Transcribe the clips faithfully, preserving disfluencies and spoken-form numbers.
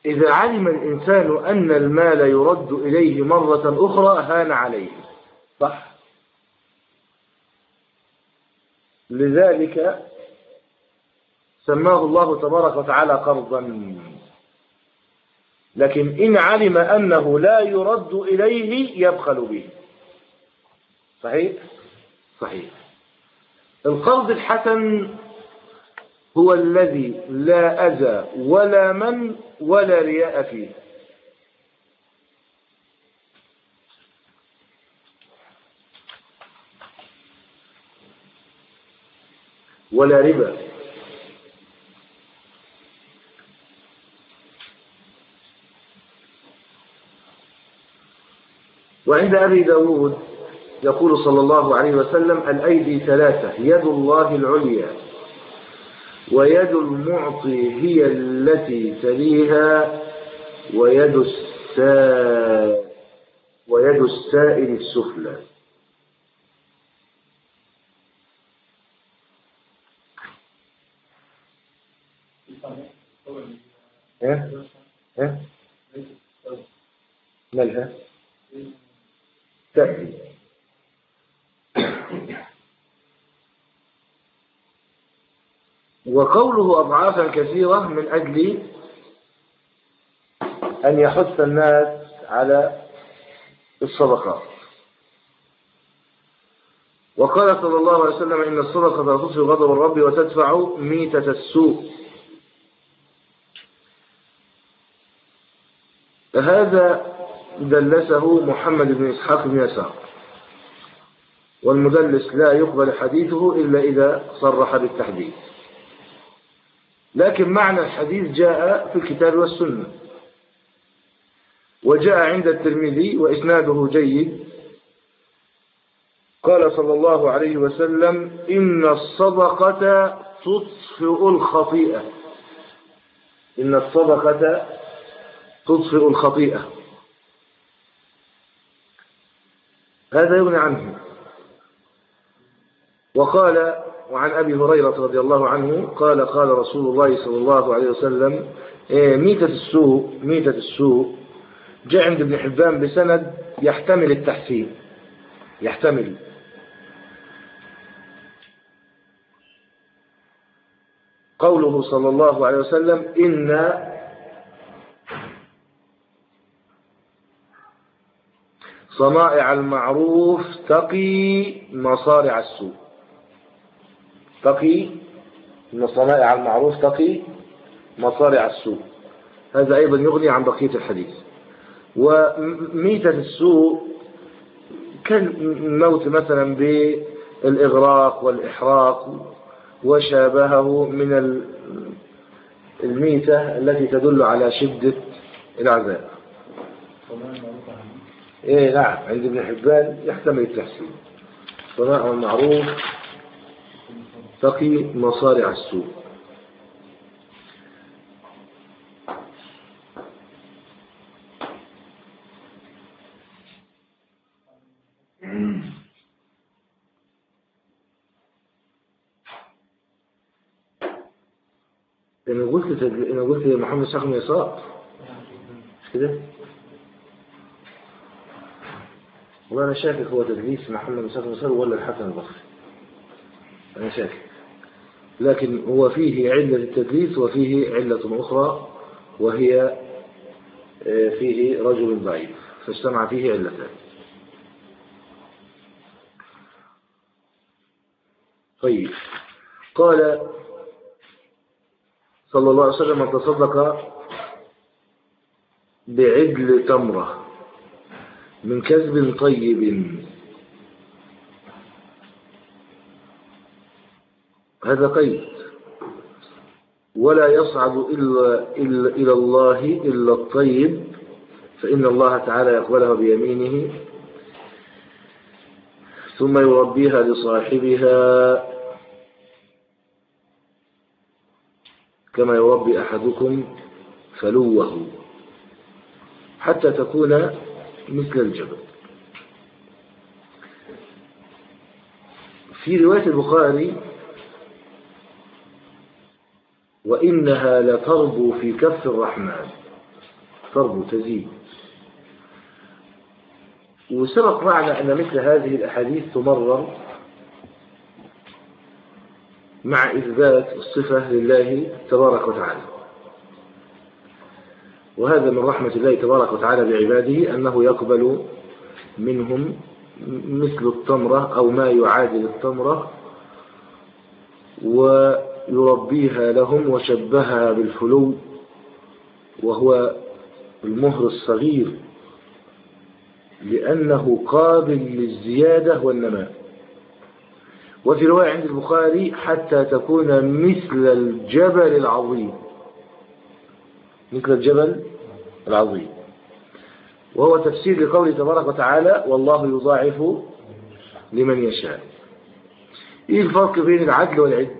إذا علم الإنسان أن المال يرد إليه مرة أخرى هان عليه، صح؟ لذلك سماه الله تبارك وتعالى قرضا. لكن إن علم أنه لا يرد إليه يبخل به. صحيح؟ صحيح. القرض الحسن هو الذي لا أذى ولا من ولا رياء فيه. ولا ربا. وعند أبي داود يقول صلى الله عليه وسلم: الأيدي ثلاثة، يد الله العليا ويد المعطي هي التي تليها ويد السائل ويد السائل السفلى. ها ها مالها تأتي. وقوله أضعافا كثيرة من أجل أن يحث الناس على الصدقات. وقال صلى الله عليه وسلم: إن الصدقة تطفئ غضب الرب وتدفع ميتة السوء. هذا دلسه محمد بن إسحاق بن يسار، والمدلس لا يقبل حديثه إلا إذا صرح بالتحديث. لكن معنى الحديث جاء في الكتاب والسنة، وجاء عند الترمذي وإسناده جيد. قال صلى الله عليه وسلم: إن الصدقة تطفئ الخطيئة. إن الصدقة تطفئ الخطيئة. هذا يغني عنه. وقال وعن أبي هريرة رضي الله عنه قال: قال رسول الله صلى الله عليه وسلم: ميتة السوء ميتة السوء جاء عند ابن حبان بسند يحتمل التحسين، يحتمل. قوله صلى الله عليه وسلم: إن صنائع المعروف تقي مصارع السوء. تقي إن صنائع المعروف تقي مصارع السوء. هذا أيضا يغني عن بقية الحديث. وميتة السوء كالموت مثلا بالإغراق والإحراق وشابهه من الميتة التي تدل على شدة العذاب. إيه نعم، عند ابن حبان يحتمل التحسين. صنائع المعروف تقي مصارع السوء. أنا قلت أنا قلت يا محمد شيخ بن يسار مش كده؟ والله أنا شاكك هو تدليس محمد شيخ بن يسار ولا الحسن البصري. أنا شاكك، لكن هو فيه علة التدليس وفيه علة أخرى، وهي فيه رجل ضعيف، فاجتمع فيه علتان. طيب، قال صلى الله عليه وسلم: من تصدق بعدل تمرة من كسب طيب، هذا قيد، ولا يصعد إلا, إلا إلى الله إلا الطيب، فإن الله تعالى يقبلها بيمينه ثم يربيها لصاحبها كما يربي أحدكم فلوه حتى تكون مثل الجبل. في رواية البخاري: وإنها لتربو في كف الرحمن. تربو تزيد. وسبق معنا أن مثل هذه الأحاديث تمرر مع إثبات الصفة لله تبارك وتعالى، وهذا من رحمة الله تبارك وتعالى بعباده أنه يقبل منهم مثل التمرة أو ما يعادل التمرة ويربيها لهم، وشبهها بالفلو وهو المهر الصغير لأنه قابل للزيادة والنماء. وفي رواية عند البخاري حتى تكون مثل الجبل العظيم، مثل الجبل العظيم، وهو تفسير لقوله تبارك وتعالى والله يضاعف لمن يشاء. ايه الفرق بين العدل والعدل؟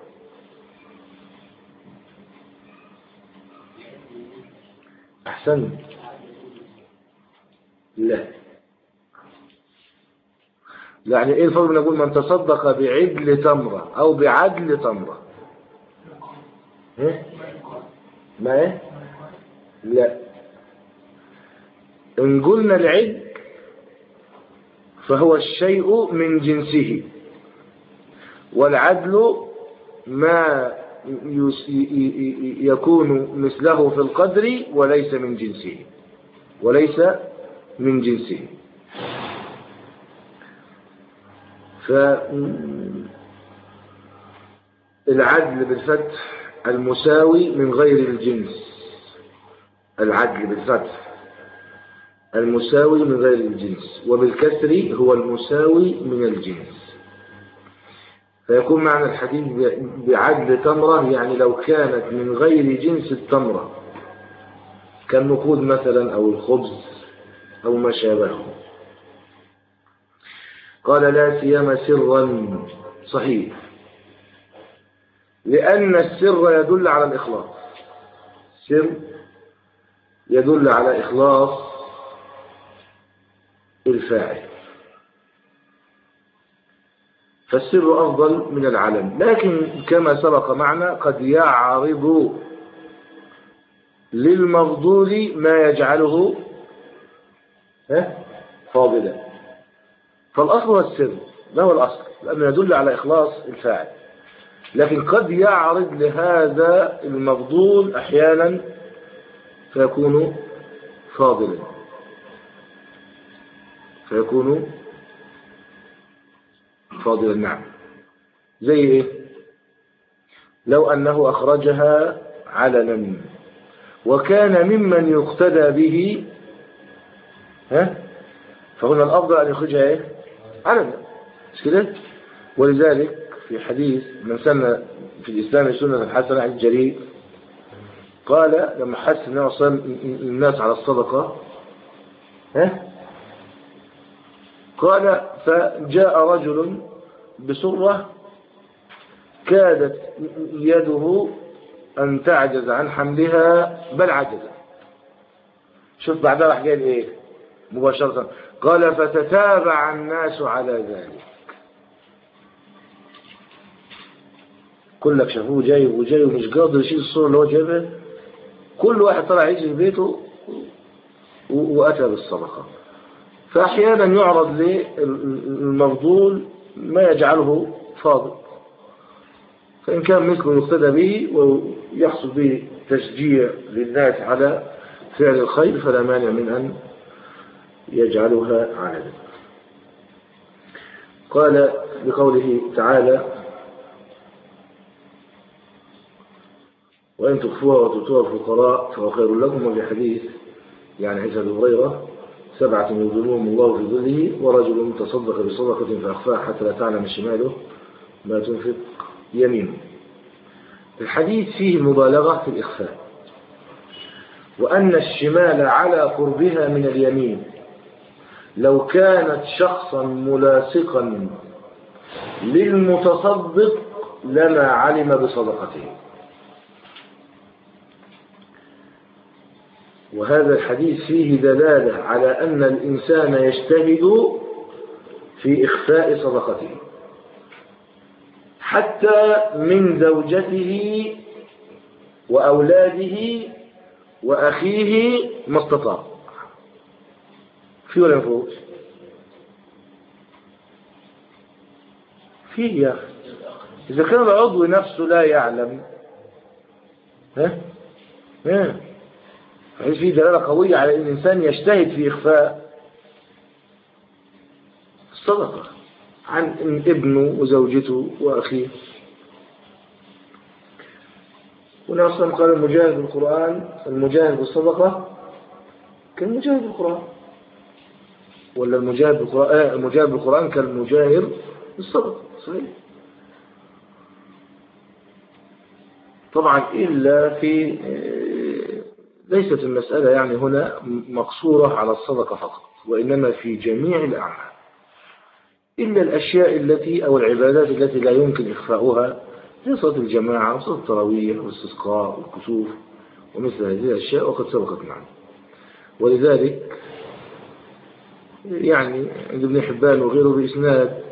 احسن لا يعني ايه الفرق بين نقول من تصدق بعدل تمرة او بعدل تمرة؟ ايه ما ايه لا، ان قلنا العدل فهو الشيء من جنسه، والعدل ما يكون مثله في القدر وليس من جنسه وليس من جنسه. فالعدل بالفتح المساوي من غير الجنس، العدل بالفتح المساوي من غير الجنس، وبالكسر هو المساوي من الجنس. فيكون معنى الحديث بعدل تمرة يعني لو كانت من غير جنس التمرة كالنقود مثلا أو الخبز أو ما شابهه. قال لا سيما سرا، صحيح، لأن السر يدل على الإخلاص، السر يدل على إخلاص الفاعل، فالسر أفضل من العلن. لكن كما سبق معنا قد يعرض للمفضول ما يجعله فاضلا، فالأصل هو السر، ما هو الأصل؟ لأنه يدل على إخلاص الفاعل. لكن قد يعرض لهذا المفضول أحيانا فيكون فاضلا، فيكون فاضلا نعم. زي إيه؟ لو أنه أخرجها علنا وكان ممن يقتدى به، ها، فهنا الأفضل أن يخرجها إيه؟ علنا، مش كده؟ ولذلك في حديث من سن في الإسلام سنة حسنة عن الجرير قال لما حث الناس على الصدقة، ها، قال فجاء رجل بسرة كادت يده أن تعجز عن حملها بل عجز. شوف بعدها راح قال إيه مباشرة؟ قال فتتابع الناس على ذلك، كلك شافوه جايب وجاي ومش قادر يشيل الصورة اللي هو جايبها، كل واحد طلع يجي في بيته وأتى بالصدقة. فأحيانا يعرض للمفضول ما يجعله فاضل، فإن كان مثله يقتدى به ويحصل به تشجيع للناس على فعل الخير فلا مانع من أن يجعلها عادة. قال بقوله تعالى وإن تخفوها وتؤتوها الفقراء فهو خير لكم، وفي حديث يعني حديث أبي هريرة سبعة يظلهم الله في ظله ورجل تصدق بصدقة فأخفاها حتى لا تعلم شماله ما تنفق يمينه. الحديث فيه مبالغة في الإخفاء، وأن الشمال على قربها من اليمين لو كانت شخصا ملاصقا للمتصدق لما علم بصدقته. وهذا الحديث فيه دلالة على أن الإنسان يجتهد في إخفاء صدقته حتى من زوجته وأولاده وأخيه ما استطاع. في ولا مفروض؟ في يا أخي. إذا كان العضو نفسه لا يعلم، ها ها فإذا في دلالة قوية على أن الإنسان يجتهد في إخفاء الصدقة عن ابنه وزوجته وأخيه. ونصلا قال المجاهد بالقرآن، المجاهد بالصدقة كالمجاهد بالقرآن، ولا المجاهد بالقرآن المجاهد بالقرآن كالمجاهد بالصدقة. صحيح. طبعا إلا في ليست المسألة يعني هنا مقصورة على الصدقة فقط، وإنما في جميع الأعمال، إلا الأشياء التي أو العبادات التي لا يمكن إخفاؤها، هي صلاة الجماعة وصلاة التراويح والاستسقاء والكسوف ومثل هذه الأشياء، وقد سبقت معنا. ولذلك يعني عند ابن حبان وغيره بإسناد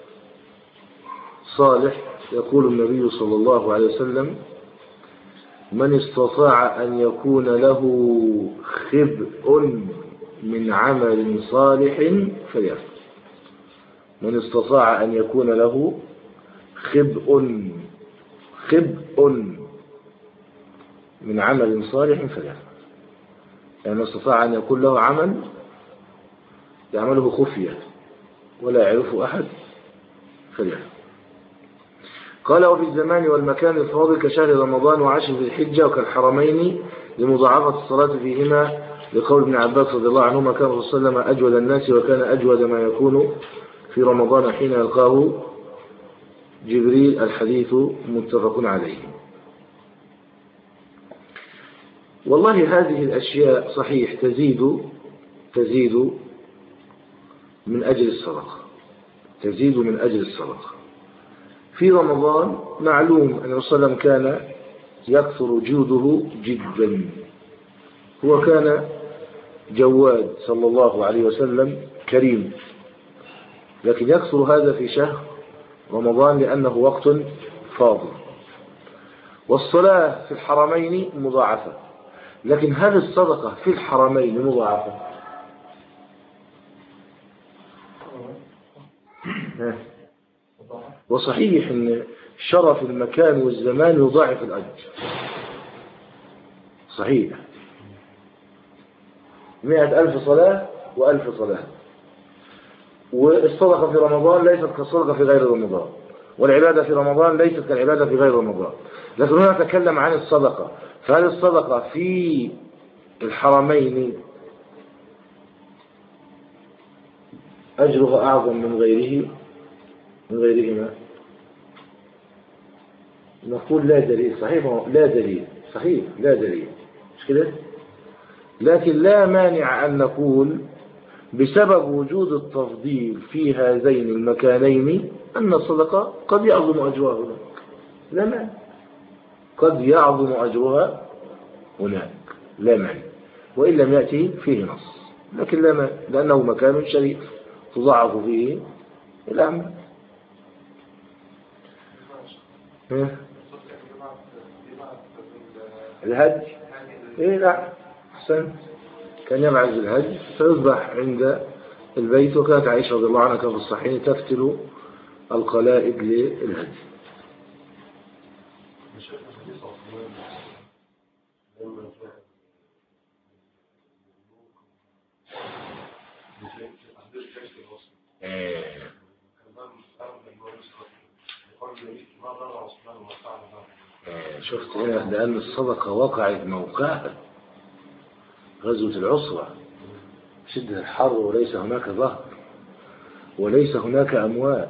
صالح يقول النبي صلى الله عليه وسلم: من استطاع أن يكون له خبء من عمل صالح فليفعل. من استطاع أن يكون له خبء خبء من عمل صالح فليفعل، يعني من استطاع أن يكون له عمل يعمله خفية ولا يعرفه أحد فليفعل. قال: وفي الزمان والمكان الفاضل كشهر رمضان وعشر ذي الحجة وكالحرمين لمضاعفة الصلاة فيهما، لقول ابن عباس رضي الله عنهما: كان الرسول صلى الله عليه وسلم أجود الناس، وكان أجود ما يكون في رمضان حين يلقاه جبريل. الحديث متفق عليه. والله هذه الأشياء صحيح تزيد تزيد من أجل الصدقة، تزيد من أجل الصدقة. في رمضان معلوم أن الرسول صلى الله عليه وسلم كان يكثر جوده جدا، هو كان جواد صلى الله عليه وسلم كريم، لكن يكثر هذا في شهر رمضان لأنه وقت فاضل. والصلاة في الحرمين مضاعفة، لكن هل الصدقة في الحرمين مضاعفة؟ وصحيح أن شرف المكان والزمان يضاعف الأجر، صحيح. مئة ألف صلاة وألف صلاة. والصدقة في رمضان ليست كالصدقة في غير رمضان، والعبادة في رمضان ليست كالعبادة في غير رمضان. لكن هنا نتكلم عن الصدقة، فهل الصدقة في الحرمين أجرها أعظم من غيره من غيرهما؟ نقول لا دليل. صحيح، لا دليل. صحيح، لا دليل، مش كده؟ لكن لا مانع أن نقول بسبب وجود التفضيل في هذين المكانين أن الصدقة قد يعظم أجرها هناك. لا مانع، قد يعظم أجرها هناك، لا مانع، وإن لم يأتي فيه نص، لكن لا مانع لأنه مكان شريف تضاعف فيه الأعمال. الهدي، إيه لا أحسن، كان يبعث الهدي فيذبح عند البيت، وكانت عائشة رضي الله عنها كان في الصحيح تفتل القلائد للهدي. شفت هنا، لأن الصدقة وقعت موقعها غزوة العسرة، شدة الحر، وليس هناك ظهر وليس هناك أموال،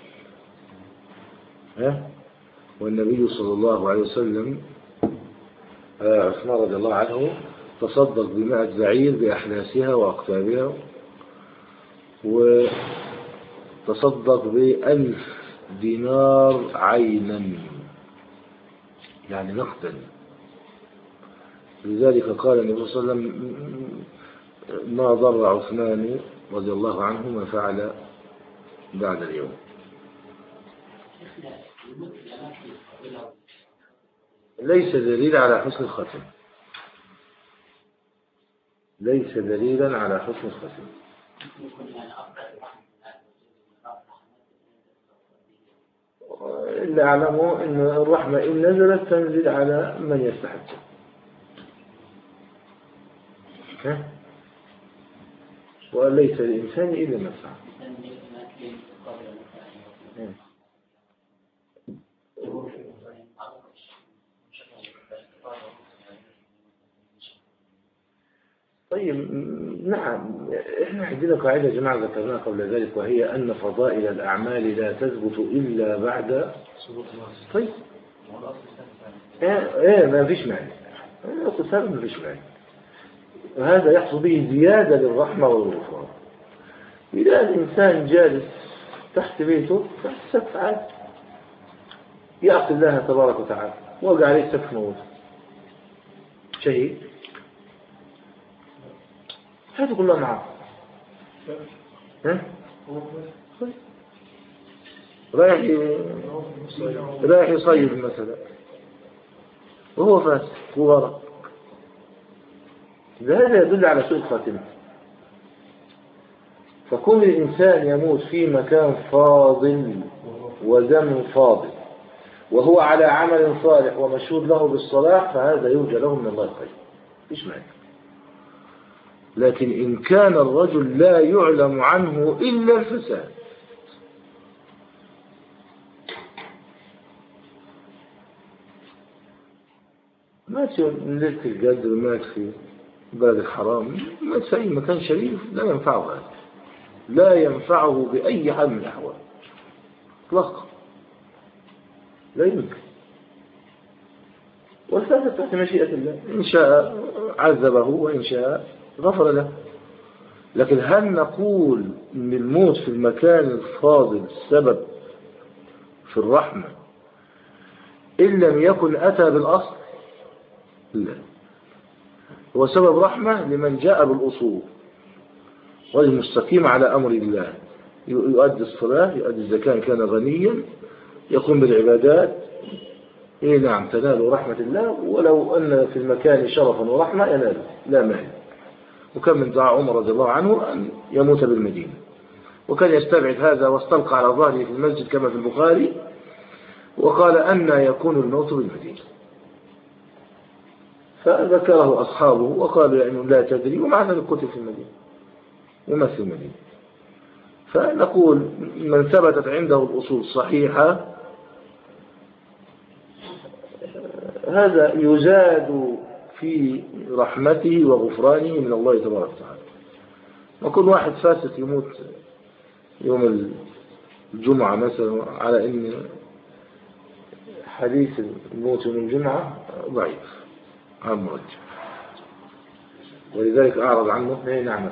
ها؟ والنبي صلى الله عليه وسلم عثمان رضي الله عنه تصدق بمائة بعير بأحلاسها وأقتابها، وتصدق بألف دينار عينا يعني نقدا. لذلك قال النبي صلى الله عليه وسلم: ما ضر عثمان رضي الله عنه ما فعل بعد اليوم. ليس دليل على حسن الختم، ليس دليلا على حسن الختم. اللي أعلمه أن الرحمة إن نزلت تنزل على من يستحق. وليس للإنسان إلا ما سعى. طيب نعم، احنا عندنا قاعدة يا جماعة ذكرناها قبل ذلك، وهي أن فضائل الأعمال لا تثبت إلا بعد. طيب ايه, إيه ما فيش معنى، القسام ما فيش معنى، وهذا يحصل به زيادة للرحمة والغفران. إذا الإنسان جالس تحت بيته فالسقف عاد يعصي الله تبارك وتعالى وقع عليه سقف موت شهيد، هذا كله معه. ها؟ رايح رايح يصيد مثلا وهو فاسق وغرق، هذا يدل على سوء الخاتمة. فكون الإنسان يموت في مكان فاضل ودم فاضل وهو على عمل صالح ومشهود له بالصلاح فهذا يرجى له من الله الخير، إيش معنى؟ لكن إن كان الرجل لا يعلم عنه إلا الفساد مات من ليلة القدر، مات في بلد الحرام، مات في أي مكان شريف، لا ينفعه هذا، لا ينفعه بأي حال من الأحوال اطلاقا، لا يمكن. والفاسد تحت مشيئة الله، إن شاء عذبه وإن شاء غفر له. لكن هل نقول إن الموت في المكان الفاضل سبب في الرحمة إن لم يكن أتى بالأصل؟ لا، هو سبب رحمة لمن جاء بالأصول والمستقيم على أمر الله، يؤدي الصلاة، يؤدي الزكاة إن كان غنيا، يقوم بالعبادات، إيه نعم تنال رحمة الله، ولو أن في المكان شرفا ورحمة ينال لا مانع. وكان من دعاء عمر رضي الله عنه أن يموت بالمدينة، وكان يستبعد هذا واستلقى على ظهره في المسجد كما في البخاري، وقال أن يكون الموت بالمدينة، فذكره أصحابه وقالوا يعني لا تدري، ومع ذلك قتل في المدينة ومات في المدينة. فنقول من ثبتت عنده الأصول صحيحة هذا يزاد في رحمته وغفرانه من الله تبارك وتعالى. وكل واحد فاسق يموت يوم الجمعة مثلا على أن حديث الموت يوم الجمعة ضعيف عن مرجع، ولذلك أعرض عنه. ايه نعم.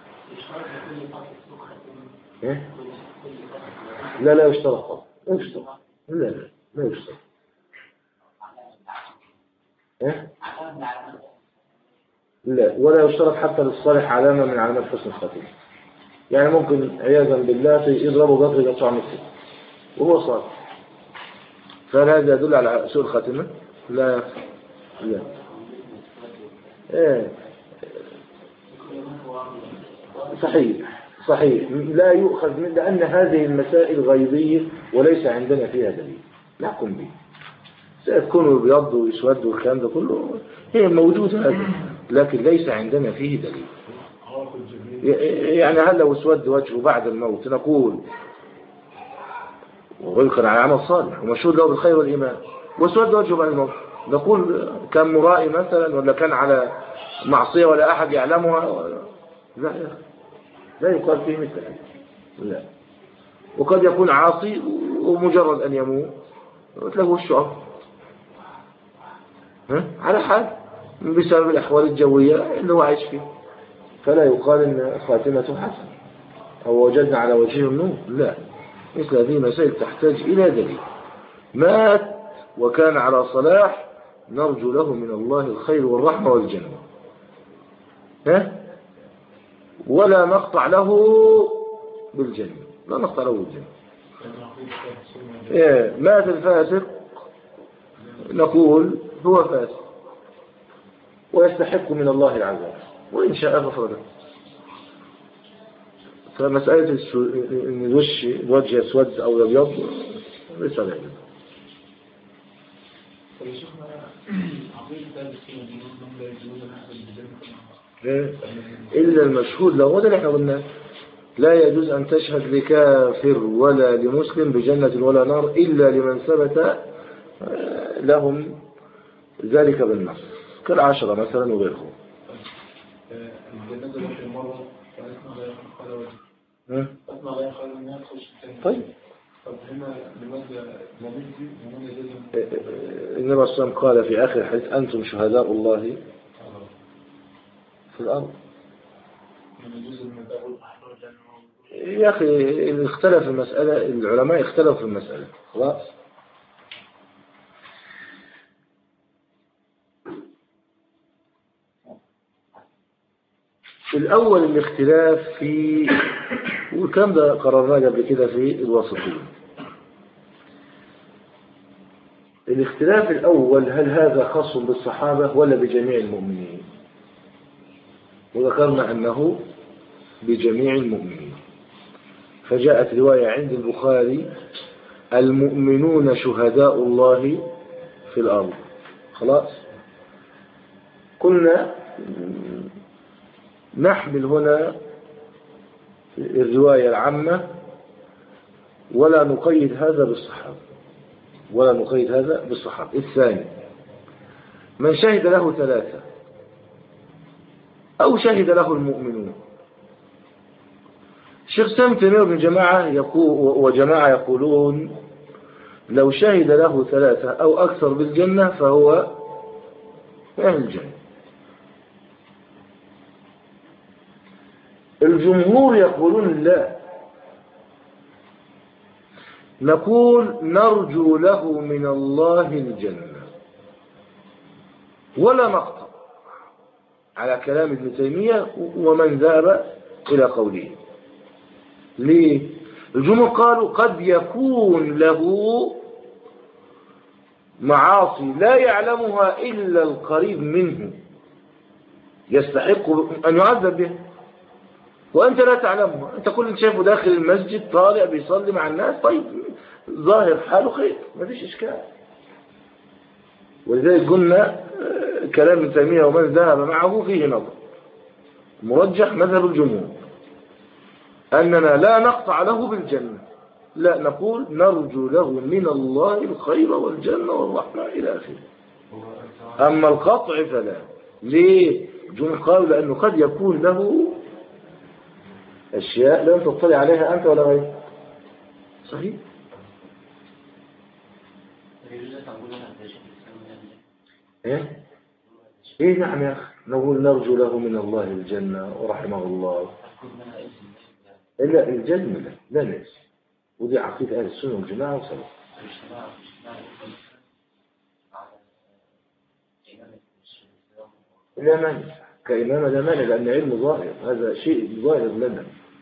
إيه؟ لا لا يشترط، لا يشترط، لا لا لا يشترط. إيه؟ لا، ولا يشترط حتى للصالح علامة من علامات حسن الخاتمة. يعني ممكن عياذا بالله يضربه قطر يقطع نفسه وهو صالح، فهل هذا يدل على سوء الخاتمة؟ لا لا. إيه؟ صحيح صحيح، لا يؤخذ من، لأن هذه المسائل غيبية وليس عندنا فيها دليل نحكم به. سيكون بيض ويسود والكلام ده كله هي موجودة هذا، لكن ليس عندنا فيه دليل. يعني هل لو اسود وجهه بعد الموت نقول ويذكر على عمل صالح ومشهود له بالخير والإيمان، واسود وجهه بعد الموت نقول كان مرائي مثلا ولا كان على معصية ولا أحد يعلمها؟ لا لا يقال فيه مثل هذا، لا. وقد يكون عاصي ومجرد أن يموت تلاقيه الشعر على حال بسبب الأحوال الجوية اللي هو عايش فيه، فلا يقال إن خاتمته حسن أو وجدنا على وجهه النور، لا. مثل هذه مسائل تحتاج إلى دليل. مات وكان على صلاح نرجو له من الله الخير والرحمة والجنة، ها؟ ولا نقطع له بالجنة، لا نقطع له بالجنة. إيه؟ مات الفاسق نقول هو فاسق ويستحق من الله العذاب، وإن شاء غفر له. فمسألة إن الوش الوجه يسود أو يبيض ليس عليه. إلا المشهود له، وده اللي احنا قلنا لا يجوز أن تشهد لكافر ولا لمسلم بجنة ولا نار إلا لمن ثبت لهم ذلك بالنص كالعشرة مثلا وغيرهم. طيب النبي صلى الله عليه وسلم قال في آخر الحديث أنتم شهداء الله في الأرض. يا أخي اختلف المسألة، العلماء اختلفوا في المسألة خلاص. الأول الاختلاف في، وكان ده قررناه قبل كده في الوسطية. الاختلاف الأول هل هذا خاص بالصحابة ولا بجميع المؤمنين؟ وذكرنا أنه بجميع المؤمنين، فجاءت رواية عند البخاري المؤمنون شهداء الله في الأرض. خلاص قلنا نحمل هنا الرواية العامة ولا نقيد هذا بالصحابة، ولا نقيد هذا بالصحابة. الثاني من شهد له ثلاثة أو شهد له المؤمنون. الشيخ سامي تيمية بن جماعة يقول وجماعة يقولون لو شهد له ثلاثة أو أكثر بالجنة فهو أهل الجنة. الجمهور يقولون لا، نقول نرجو له من الله الجنة ولا نقطع على كلام ابن تيمية ومن ذهب إلى قوله. ليه؟ الجمهور قالوا قد يكون له معاصي لا يعلمها إلا القريب منه يستحق أن يعذب به وأنت لا تعلمها. أنت كل شايفه داخل المسجد طالع بيصلي مع الناس، طيب ظاهر حاله خير ما فيش إشكال. ولذلك قلنا كلام ابن تيمية ومن ذهب معه فيه نظر. مرجح مذهب الجمهور أننا لا نقطع له بالجنة، لا نقول نرجو له من الله الخير والجنة والرحمة إلى آخره. أما القطع فلا. ليه؟ الجمهور قالوا لأنه قد يكون له أشياء لا تطلع عليها أنت ولا غيرك. صحيح؟ إيه؟ إيه نعم يا أخي، نقول نرجو له من الله الجنة ورحمه الله. إلا الجنة لا لا ناس، ودي عقيدة أهل السنة والجماعة وصلاة. لا مانع كإمامة، لا مانع لأن علم ظاهر، هذا شيء ظاهر لنا.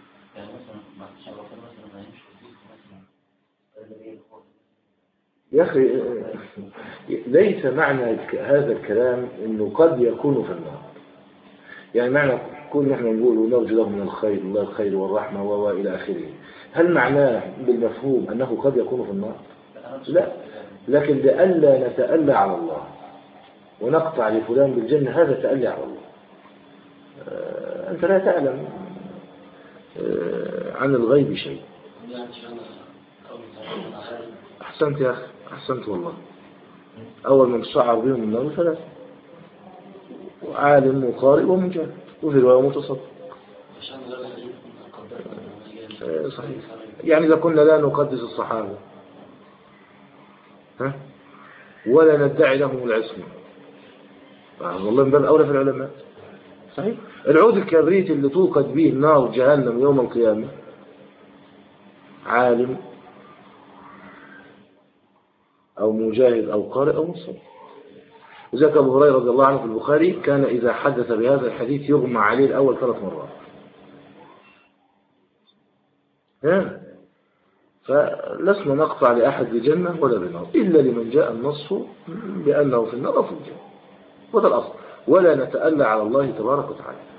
يا أخي ليس معنى هذا الكلام أنه قد يكون في النار، يعني معنى كل نحن نقول نرجو له من الخير الله الخير والرحمة وإلى آخره، هل معناه بالمفهوم أنه قد يكون في النار؟ لا، لكن لئلا نتألى على الله ونقطع لفلان بالجنة هذا تألي على الله. أنت لا تعلم عن الغيب شيء. أحسنت يا أخي، أحسنت والله. أول من شعر بهم النار ثلاثة: عالم وقارئ ومجاهد، وفي رواية متصدق. صحيح. يعني إذا كنا لا نقدس الصحابة ها ولا ندعي لهم العصمة، والله من باب أولى في العلماء. صحيح. العود الكبريت اللي توقد به نار جهنم يوم القيامة عالم أو مجاهد أو قارئ أو مصدق. وذلك أبو هريرة رضي الله عنه في البخاري كان إذا حدث بهذا الحديث يغمى عليه الأول ثلاث مرات. ها فلسنا نقطع لأحد بجنة ولا بنار إلا لمن جاء النص بأنه في النار أو في الجنة، وهذا الأصل. ولا نتألى على الله تبارك وتعالى.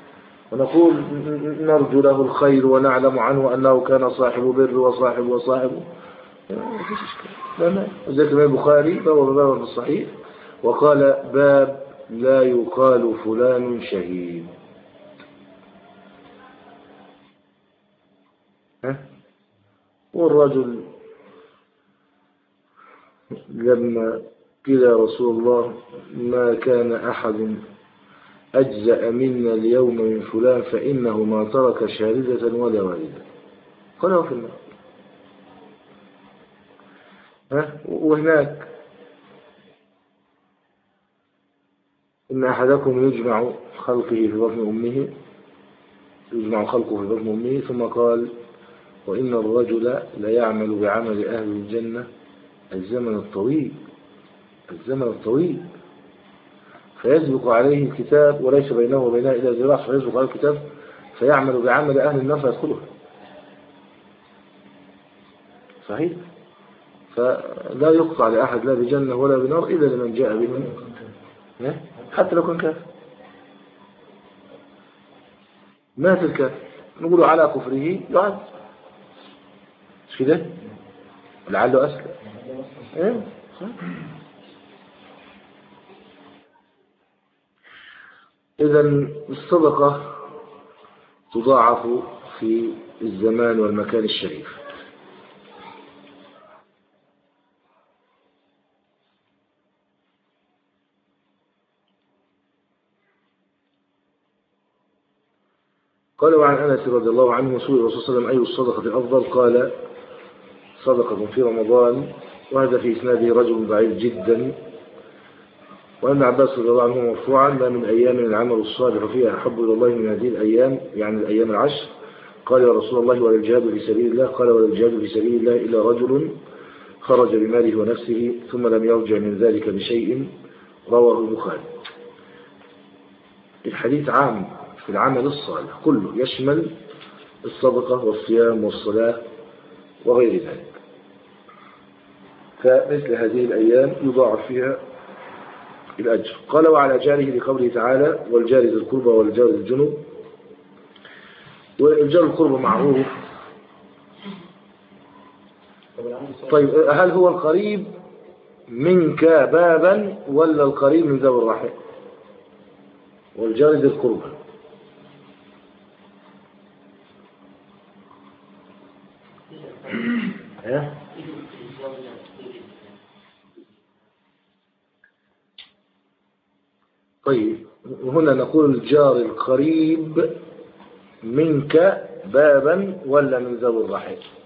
ونقول نرجو له الخير ونعلم عنه أنه كان صاحب بر وصاحب وصاحب، ما فيش إشكال. ذلك الإمام البخاري باب باب في الصحيح وقال باب لا يقال فلان شهيد. ها؟ والرجل لما قيل يا رسول الله ما كان أحد أجزأ منا اليوم من فلان فإنه ما ترك شاردة ولا والدة، قال هو في النار. ها؟ وهناك إن أحدكم يجمع خلقه في بطن أمه يجمع خلقه في بطن أمه ثم قال وإن الرجل ليعمل بعمل أهل الجنة الزمن الطويل الزمن الطويل فيسبق عليه الكتاب وليس بينه وبينها إلا ذراع، فيسبق عليه الكتاب فيعمل بعمل أهل النار فيدخله. صحيح؟ فلا يقطع لأحد لا بجنة ولا بنار إلا لمن جاء بمن حتى لو كان كافر. مات الكافر نقول على كفره يعد، مش كده؟ لعله أسلم. إيه؟ إذن الصدقة تضاعف في الزمان والمكان الشريف. قال وعن أنس رضي الله عنه سئل الرسول صلى الله عليه وسلم أي الصدقة أفضل؟ قال صدقة في رمضان، وهذا في إسناده رجل ضعيف جدا. وأن عباس رضي الله عنه مرفوعا ما من أيام العمل الصالح فيها أحب إلى الله من هذه الأيام، يعني الأيام العشر. قال يا رسول الله ولا الجهاد في سبيل الله؟ قال ولا الجهاد في سبيل الله إلا رجل خرج بماله ونفسه ثم لم يرجع من ذلك بشيء، رواه البخاري. الحديث عام في العمل الصالح كله، يشمل الصدقة والصيام والصلاة وغير ذلك. فمثل هذه الأيام يضاعف فيها الأجر. قال وعلى جاره لقوله تعالى والجار ذي القربى والجار ذي الجنب. والجار القربى معروف. طيب هل هو القريب منك بابا ولا القريب من ذوي الرحم؟ والجار ذي القربى طيب هنا نقول الجار القريب منك بابا ولا من ذوي الرحم؟